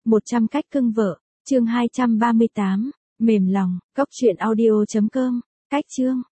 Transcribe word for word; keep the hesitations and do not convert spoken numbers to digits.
một trăm cách cưng vợ, chương hai trăm ba mươi tám, mềm lòng, cốc truyện audio chấm com, cách chương.